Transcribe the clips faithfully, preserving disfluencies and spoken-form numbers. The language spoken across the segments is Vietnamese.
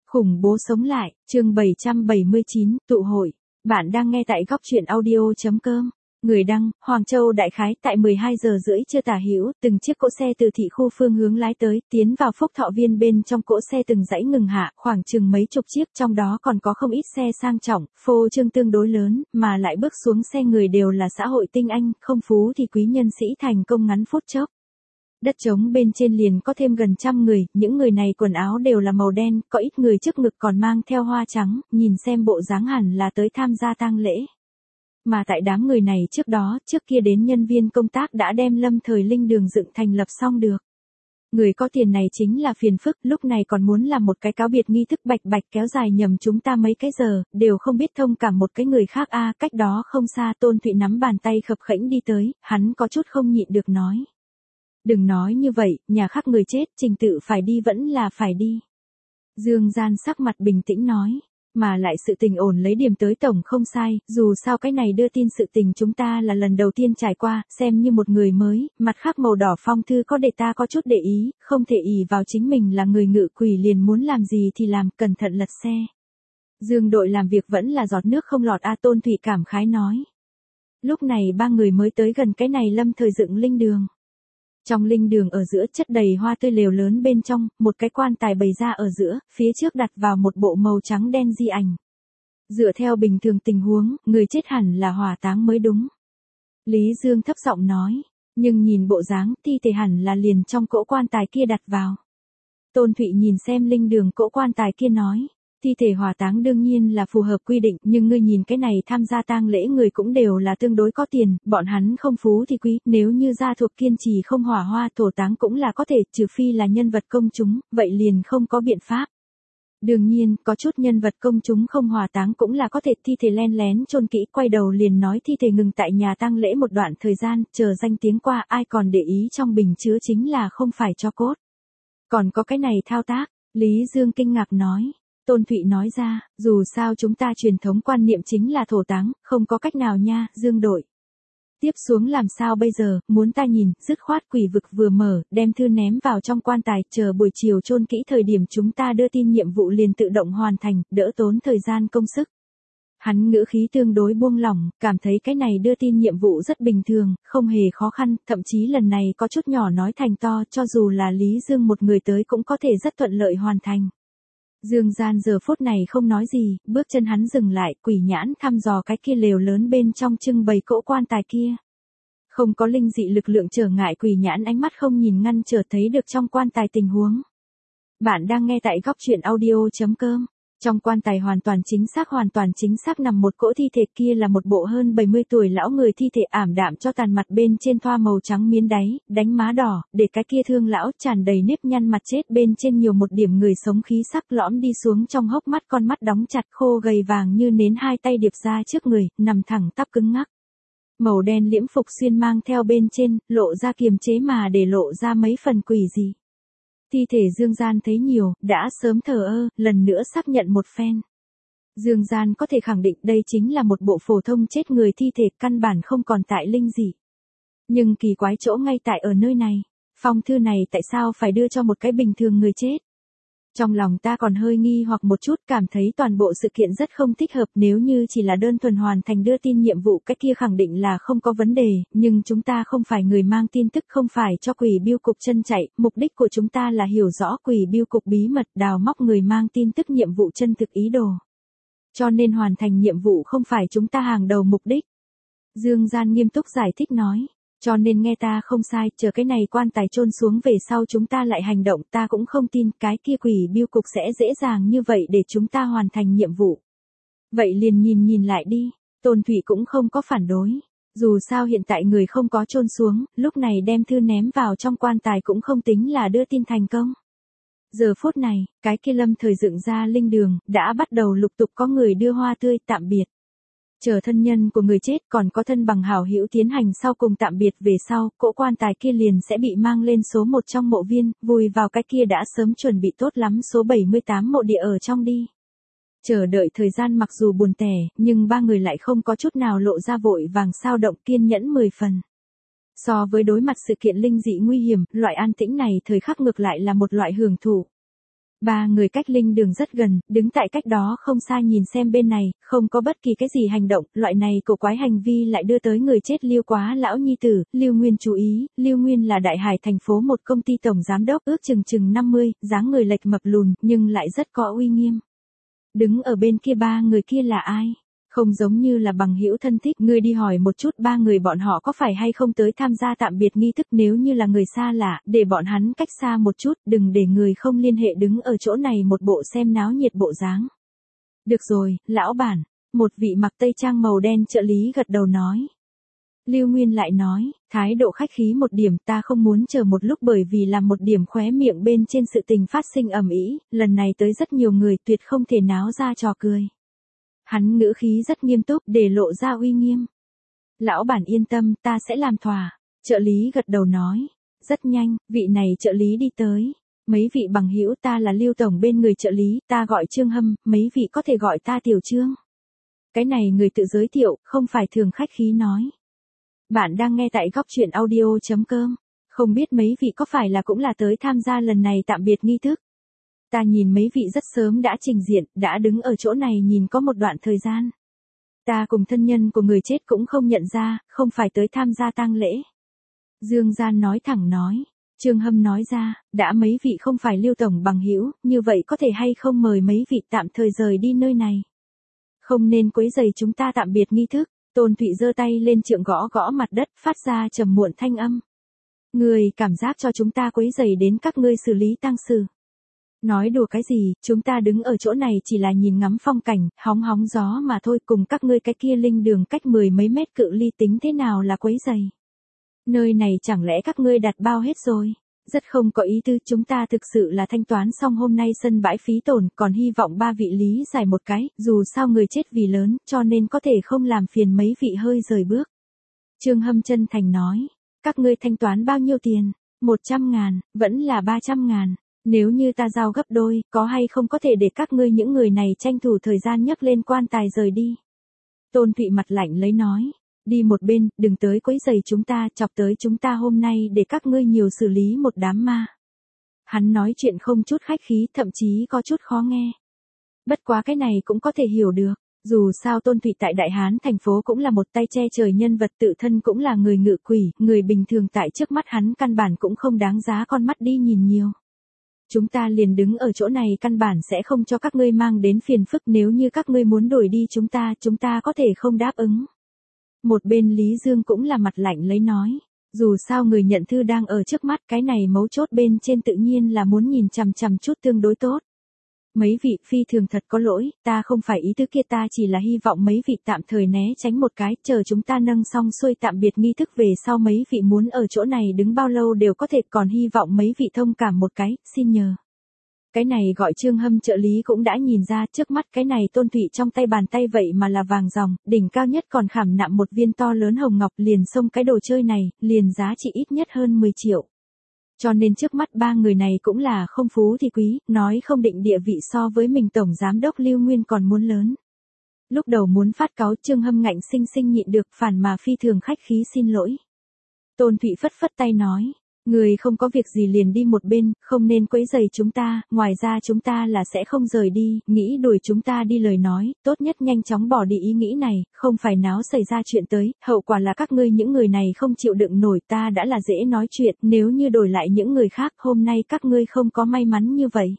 Khủng bố sống lại, chương bảy trăm bảy mươi chín, tụ hội. Bạn đang nghe tại góc truyện audio.com. Người đăng, Hoàng Châu đại khái tại mười hai giờ rưỡi trưa tả hữu, từng chiếc cỗ xe từ thị khu phương hướng lái tới, tiến vào Phúc Thọ Viên bên trong cỗ xe từng dãy ngừng hạ, khoảng chừng mấy chục chiếc, trong đó còn có không ít xe sang trọng, phô trương tương đối lớn, mà lại bước xuống xe người đều là xã hội tinh anh, không phú thì quý nhân sĩ thành công ngắn phút chốc. Đất trống bên trên liền có thêm gần trăm người, những người này quần áo đều là màu đen, có ít người trước ngực còn mang theo hoa trắng, nhìn xem bộ dáng hẳn là tới tham gia tang lễ. Mà tại đám người này trước đó, trước kia đến nhân viên công tác đã đem Lâm Thời Linh đường dựng thành lập xong được. Người có tiền này chính là phiền phức, lúc này còn muốn làm một cái cáo biệt nghi thức bạch bạch kéo dài nhầm chúng ta mấy cái giờ, đều không biết thông cảm một cái người khác a. Cách đó không xa Tôn Thụy nắm bàn tay khập khẽnh đi tới, hắn có chút không nhịn được nói. Đừng nói như vậy, nhà khác người chết, trình tự phải đi vẫn là phải đi. Dương Gian sắc mặt bình tĩnh nói, mà lại sự tình ổn lấy điểm tới tổng không sai, dù sao cái này đưa tin sự tình chúng ta là lần đầu tiên trải qua, xem như một người mới, mặt khác màu đỏ phong thư có để ta có chút để ý, không thể ỷ vào chính mình là người ngự quỷ liền muốn làm gì thì làm, cẩn thận lật xe. Dương đội làm việc vẫn là giọt nước không lọt a. Tôn Thụy cảm khái nói. Lúc này ba người mới tới gần cái này Lâm Thời dựng linh đường. Trong linh đường ở giữa chất đầy hoa tươi lều lớn bên trong, một cái quan tài bày ra ở giữa, phía trước đặt vào một bộ màu trắng đen di ảnh. Dựa theo bình thường tình huống, người chết hẳn là hỏa táng mới đúng. Lý Dương thấp giọng nói, nhưng nhìn bộ dáng, thi thể hẳn là liền trong cỗ quan tài kia đặt vào. Tôn Thụy nhìn xem linh đường cỗ quan tài kia nói. Thi thể hỏa táng đương nhiên là phù hợp quy định, nhưng ngươi nhìn cái này tham gia tang lễ người cũng đều là tương đối có tiền, bọn hắn không phú thì quý, nếu như gia thuộc kiên trì không hỏa hoa thổ táng cũng là có thể, trừ phi là nhân vật công chúng, vậy liền không có biện pháp. Đương nhiên, có chút nhân vật công chúng không hỏa táng cũng là có thể, thi thể len lén chôn kỹ, quay đầu liền nói thi thể ngừng tại nhà tang lễ một đoạn thời gian, chờ danh tiếng qua, ai còn để ý trong bình chứa chính là không phải cho cốt. Còn có cái này thao tác, Lý Dương kinh ngạc nói. Tôn Thụy nói ra, dù sao chúng ta truyền thống quan niệm chính là thổ táng, không có cách nào nha, Dương đội. Tiếp xuống làm sao bây giờ, muốn ta nhìn, dứt khoát quỷ vực vừa mở, đem thư ném vào trong quan tài, chờ buổi chiều chôn kỹ thời điểm chúng ta đưa tin nhiệm vụ liền tự động hoàn thành, đỡ tốn thời gian công sức. Hắn ngữ khí tương đối buông lỏng, cảm thấy cái này đưa tin nhiệm vụ rất bình thường, không hề khó khăn, thậm chí lần này có chút nhỏ nói thành to, cho dù là Lý Dương một người tới cũng có thể rất thuận lợi hoàn thành. Dương Gian giờ phút này không nói gì, bước chân hắn dừng lại, quỷ nhãn thăm dò cái kia lều lớn bên trong trưng bày cỗ quan tài kia. Không có linh dị lực lượng trở ngại, quỷ nhãn ánh mắt không nhìn ngăn trở thấy được trong quan tài tình huống. Bạn đang nghe tại góc truyện audio.com. Trong quan tài hoàn toàn chính xác hoàn toàn chính xác nằm một cỗ thi thể, kia là một bộ hơn bảy mươi tuổi lão người, thi thể ảm đạm cho tàn, mặt bên trên thoa màu trắng miến đáy, đánh má đỏ, để cái kia thương lão tràn đầy nếp nhăn, mặt chết bên trên nhiều một điểm người sống khí sắc, lõm đi xuống trong hốc mắt, con mắt đóng chặt, khô gầy vàng như nến, hai tay điệp ra trước người, nằm thẳng tắp cứng ngắc. Màu đen liễm phục xuyên mang theo bên trên, lộ ra kiềm chế mà để lộ ra mấy phần quỷ gì. Thi thể Dương Gian thấy nhiều, đã sớm thờ ơ, lần nữa xác nhận một phen. Dương Gian có thể khẳng định đây chính là một bộ phổ thông chết người, thi thể căn bản không còn tại linh dị. Nhưng kỳ quái chỗ ngay tại ở nơi này, phong thư này tại sao phải đưa cho một cái bình thường người chết? Trong lòng ta còn hơi nghi hoặc một chút, cảm thấy toàn bộ sự kiện rất không thích hợp, nếu như chỉ là đơn thuần hoàn thành đưa tin nhiệm vụ cái kia khẳng định là không có vấn đề, nhưng chúng ta không phải người mang tin tức, không phải cho quỷ biêu cục chân chạy, mục đích của chúng ta là hiểu rõ quỷ biêu cục bí mật, đào móc người mang tin tức nhiệm vụ chân thực ý đồ. Cho nên hoàn thành nhiệm vụ không phải chúng ta hàng đầu mục đích. Dương Gian nghiêm túc giải thích nói. Cho nên nghe ta không sai, chờ cái này quan tài chôn xuống về sau chúng ta lại hành động, ta cũng không tin cái kia quỷ biêu cục sẽ dễ dàng như vậy để chúng ta hoàn thành nhiệm vụ. Vậy liền nhìn nhìn lại đi, Tôn Thụy cũng không có phản đối. Dù sao hiện tại người không có chôn xuống, lúc này đem thư ném vào trong quan tài cũng không tính là đưa tin thành công. Giờ phút này, cái kia Lâm Thời dựng ra linh đường, đã bắt đầu lục tục có người đưa hoa tươi tạm biệt. Chờ thân nhân của người chết còn có thân bằng hảo hữu tiến hành sau cùng tạm biệt về sau, cỗ quan tài kia liền sẽ bị mang lên số một trong mộ viên, vùi vào cái kia đã sớm chuẩn bị tốt lắm số bảy mươi tám mộ địa ở trong đi. Chờ đợi thời gian mặc dù buồn tẻ, nhưng ba người lại không có chút nào lộ ra vội vàng sao động, kiên nhẫn mười phần. So với đối mặt sự kiện linh dị nguy hiểm, loại an tĩnh này thời khắc ngược lại là một loại hưởng thụ. Ba người cách linh đường rất gần, đứng tại cách đó không xa nhìn xem bên này, không có bất kỳ cái gì hành động, loại này cổ quái hành vi lại đưa tới người chết Lưu Quá lão nhi tử, Lưu Nguyên chú ý, Lưu Nguyên là Đại Hải thành phố một công ty tổng giám đốc ước chừng chừng năm mươi, dáng người lệch mập lùn, nhưng lại rất có uy nghiêm. Đứng ở bên kia ba người kia là ai? Không giống như là bằng hữu thân thích, ngươi đi hỏi một chút ba người bọn họ có phải hay không tới tham gia tạm biệt nghi thức, nếu như là người xa lạ, để bọn hắn cách xa một chút, đừng để người không liên hệ đứng ở chỗ này một bộ xem náo nhiệt bộ dáng. Được rồi, lão bản, một vị mặc tây trang màu đen trợ lý gật đầu nói. Lưu Nguyên lại nói, thái độ khách khí một điểm, ta không muốn chờ một lúc bởi vì làm một điểm khóe miệng bên trên sự tình phát sinh ầm ĩ, lần này tới rất nhiều người, tuyệt không thể náo ra trò cười. Hắn ngữ khí rất nghiêm túc để lộ ra uy nghiêm. Lão bản yên tâm, ta sẽ làm thỏa. Trợ lý gật đầu nói. Rất nhanh, vị này trợ lý đi tới. Mấy vị bằng hữu, ta là Lưu tổng bên người trợ lý, ta gọi Trương Hâm, mấy vị có thể gọi ta Tiểu Trương. Cái này người tự giới thiệu, không phải thường khách khí nói. Bạn đang nghe tại góc truyện audio chấm com. Không biết mấy vị có phải là cũng là tới tham gia lần này tạm biệt nghi thức. Ta nhìn mấy vị rất sớm đã trình diện, đã đứng ở chỗ này nhìn có một đoạn thời gian. Ta cùng thân nhân của người chết cũng không nhận ra, không phải tới tham gia tang lễ. Dương Gian nói thẳng nói. Trương Hâm nói ra, đã mấy vị không phải Lưu tổng bằng hữu, như vậy có thể hay không mời mấy vị tạm thời rời đi nơi này. Không nên quấy rầy chúng ta tạm biệt nghi thức. Tôn Thụy giơ tay lên trượng gõ gõ mặt đất, phát ra trầm muộn thanh âm. Người cảm giác cho chúng ta quấy rầy đến các ngươi xử lý tang sự. Nói đùa cái gì, chúng ta đứng ở chỗ này chỉ là nhìn ngắm phong cảnh, hóng hóng gió mà thôi, cùng các ngươi cái kia linh đường cách mười mấy mét cự ly tính thế nào là quấy rầy. Nơi này chẳng lẽ các ngươi đặt bao hết rồi? Rất không có ý tư, chúng ta thực sự là thanh toán xong hôm nay sân bãi phí tổn, còn hy vọng ba vị lý giải một cái, dù sao người chết vì lớn, cho nên có thể không làm phiền mấy vị hơi rời bước. Trương Hâm chân thành nói, các ngươi thanh toán bao nhiêu tiền? Một trăm ngàn, vẫn là ba trăm ngàn. Nếu như ta giao gấp đôi, có hay không có thể để các ngươi những người này tranh thủ thời gian nhấc lên quan tài rời đi. Tôn Thụy mặt lạnh lấy nói, đi một bên, đừng tới quấy rầy chúng ta, chọc tới chúng ta hôm nay để các ngươi nhiều xử lý một đám ma. Hắn nói chuyện không chút khách khí, thậm chí có chút khó nghe. Bất quá cái này cũng có thể hiểu được. Dù sao Tôn Thụy tại Đại Hán thành phố cũng là một tay che trời nhân vật, tự thân cũng là người ngự quỷ, người bình thường tại trước mắt hắn căn bản cũng không đáng giá con mắt đi nhìn nhiều. Chúng ta liền đứng ở chỗ này căn bản sẽ không cho các ngươi mang đến phiền phức, nếu như các ngươi muốn đuổi đi chúng ta, chúng ta có thể không đáp ứng. Một bên Lý Dương cũng là mặt lạnh lấy nói, dù sao người nhận thư đang ở trước mắt, cái này mấu chốt bên trên tự nhiên là muốn nhìn chằm chằm chút tương đối tốt. Mấy vị phi thường thật có lỗi, ta không phải ý tứ kia, ta chỉ là hy vọng mấy vị tạm thời né tránh một cái, chờ chúng ta nâng xong xuôi tạm biệt nghi thức về sau mấy vị muốn ở chỗ này đứng bao lâu đều có thể, còn hy vọng mấy vị thông cảm một cái, xin nhờ. Cái này gọi Trương Hâm trợ lý cũng đã nhìn ra, trước mắt cái này Tôn Thụy trong tay bàn tay vậy mà là vàng ròng, đỉnh cao nhất còn khảm nạm một viên to lớn hồng ngọc, liền xông cái đồ chơi này, liền giá trị ít nhất hơn mười triệu. Cho nên trước mắt ba người này cũng là không phú thì quý, nói không định địa vị so với mình tổng giám đốc Lưu Nguyên còn muốn lớn. Lúc đầu muốn phát cáu, Trương Hâm ngạnh sinh sinh nhịn được, phản mà phi thường khách khí xin lỗi. Tôn Thụy phất phất tay nói, người không có việc gì liền đi một bên, không nên quấy rầy chúng ta, ngoài ra chúng ta là sẽ không rời đi, nghĩ đuổi chúng ta đi lời nói, tốt nhất nhanh chóng bỏ đi ý nghĩ này, không phải náo xảy ra chuyện tới, hậu quả là các ngươi những người này không chịu đựng nổi, ta đã là dễ nói chuyện, nếu như đổi lại những người khác, hôm nay các ngươi không có may mắn như vậy.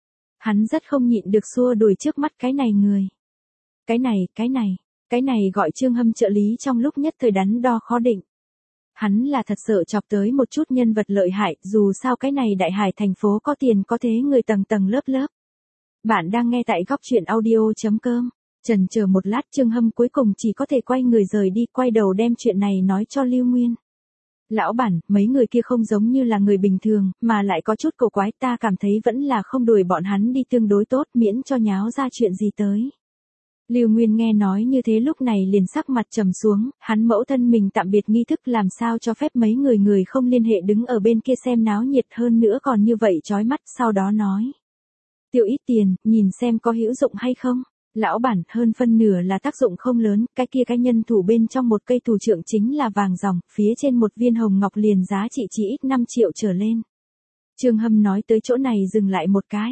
Hắn rất không nhịn được xua đuổi trước mắt cái này người. Cái này, cái này, cái này gọi Trương Hâm trợ lý trong lúc nhất thời đắn đo khó định. Hắn là thật sợ chọc tới một chút nhân vật lợi hại, dù sao cái này Đại Hải thành phố có tiền có thế người tầng tầng lớp lớp. Bạn đang nghe tại góc truyện audio chấm com. Chần chờ một lát, Trương Hâm cuối cùng chỉ có thể quay người rời đi, quay đầu đem chuyện này nói cho Lưu Nguyên. Lão bản, mấy người kia không giống như là người bình thường, mà lại có chút cổ quái, ta cảm thấy vẫn là không đuổi bọn hắn đi tương đối tốt, miễn cho nháo ra chuyện gì tới. Lưu Nguyên nghe nói như thế lúc này liền sắc mặt trầm xuống, hắn mẫu thân mình tạm biệt nghi thức làm sao cho phép mấy người người không liên hệ đứng ở bên kia xem náo nhiệt, hơn nữa còn như vậy chói mắt, sau đó nói. Tiêu ít tiền, nhìn xem có hữu dụng hay không. Lão bản, hơn phân nửa là tác dụng không lớn, cái kia cái nhân thủ bên trong một cây thủ trượng chính là vàng ròng, phía trên một viên hồng ngọc liền giá trị chỉ ít năm triệu trở lên. Trương Hâm nói tới chỗ này dừng lại một cái.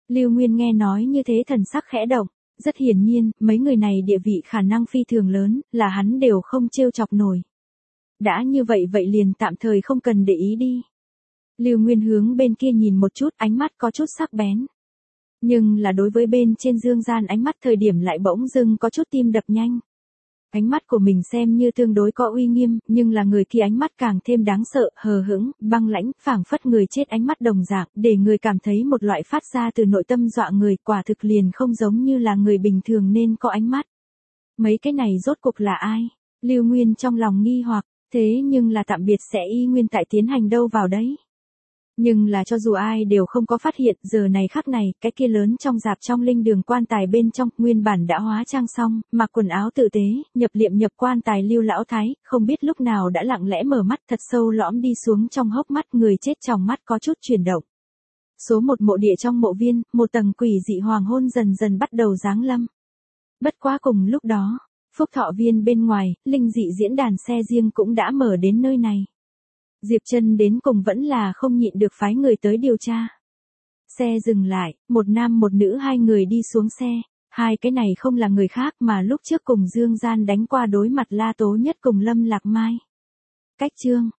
Lưu Nguyên nghe nói như thế thần sắc khẽ động, rất hiển nhiên, mấy người này địa vị khả năng phi thường lớn, là hắn đều không trêu chọc nổi. Đã như vậy vậy liền tạm thời không cần để ý đi. Lưu Nguyên hướng bên kia nhìn một chút, ánh mắt có chút sắc bén. Nhưng là đối với bên trên Dương Gian ánh mắt thời điểm lại bỗng dưng có chút tim đập nhanh. Ánh mắt của mình xem như tương đối có uy nghiêm, nhưng là người kia ánh mắt càng thêm đáng sợ, hờ hững, băng lãnh, phảng phất người chết ánh mắt đồng dạng, để người cảm thấy một loại phát ra từ nội tâm dọa người, quả thực liền không giống như là người bình thường nên có ánh mắt. Mấy cái này rốt cuộc là ai? Lưu Nguyên trong lòng nghi hoặc, thế nhưng là tạm biệt sẽ y nguyên tại tiến hành đâu vào đấy. Nhưng là cho dù ai đều không có phát hiện, giờ này khắc này, cái kia lớn trong dạp trong linh đường quan tài bên trong, nguyên bản đã hóa trang xong, mặc quần áo tử tế, nhập liệm nhập quan tài Lưu lão thái, không biết lúc nào đã lặng lẽ mở mắt thật sâu lõm đi xuống trong hốc mắt, người chết trong mắt có chút chuyển động. Số một mộ địa trong mộ viên, một tầng quỷ dị hoàng hôn dần dần bắt đầu giáng lâm. Bất quá cùng lúc đó, Phúc Thọ Viên bên ngoài, linh dị diễn đàn xe riêng cũng đã mở đến nơi này. Diệp Trân đến cùng vẫn là không nhịn được phái người tới điều tra. Xe dừng lại, một nam một nữ hai người đi xuống xe, hai cái này không là người khác mà lúc trước cùng Dương Gian đánh qua đối mặt La Tố Nhất cùng Lâm Lạc Mai. Cách chương,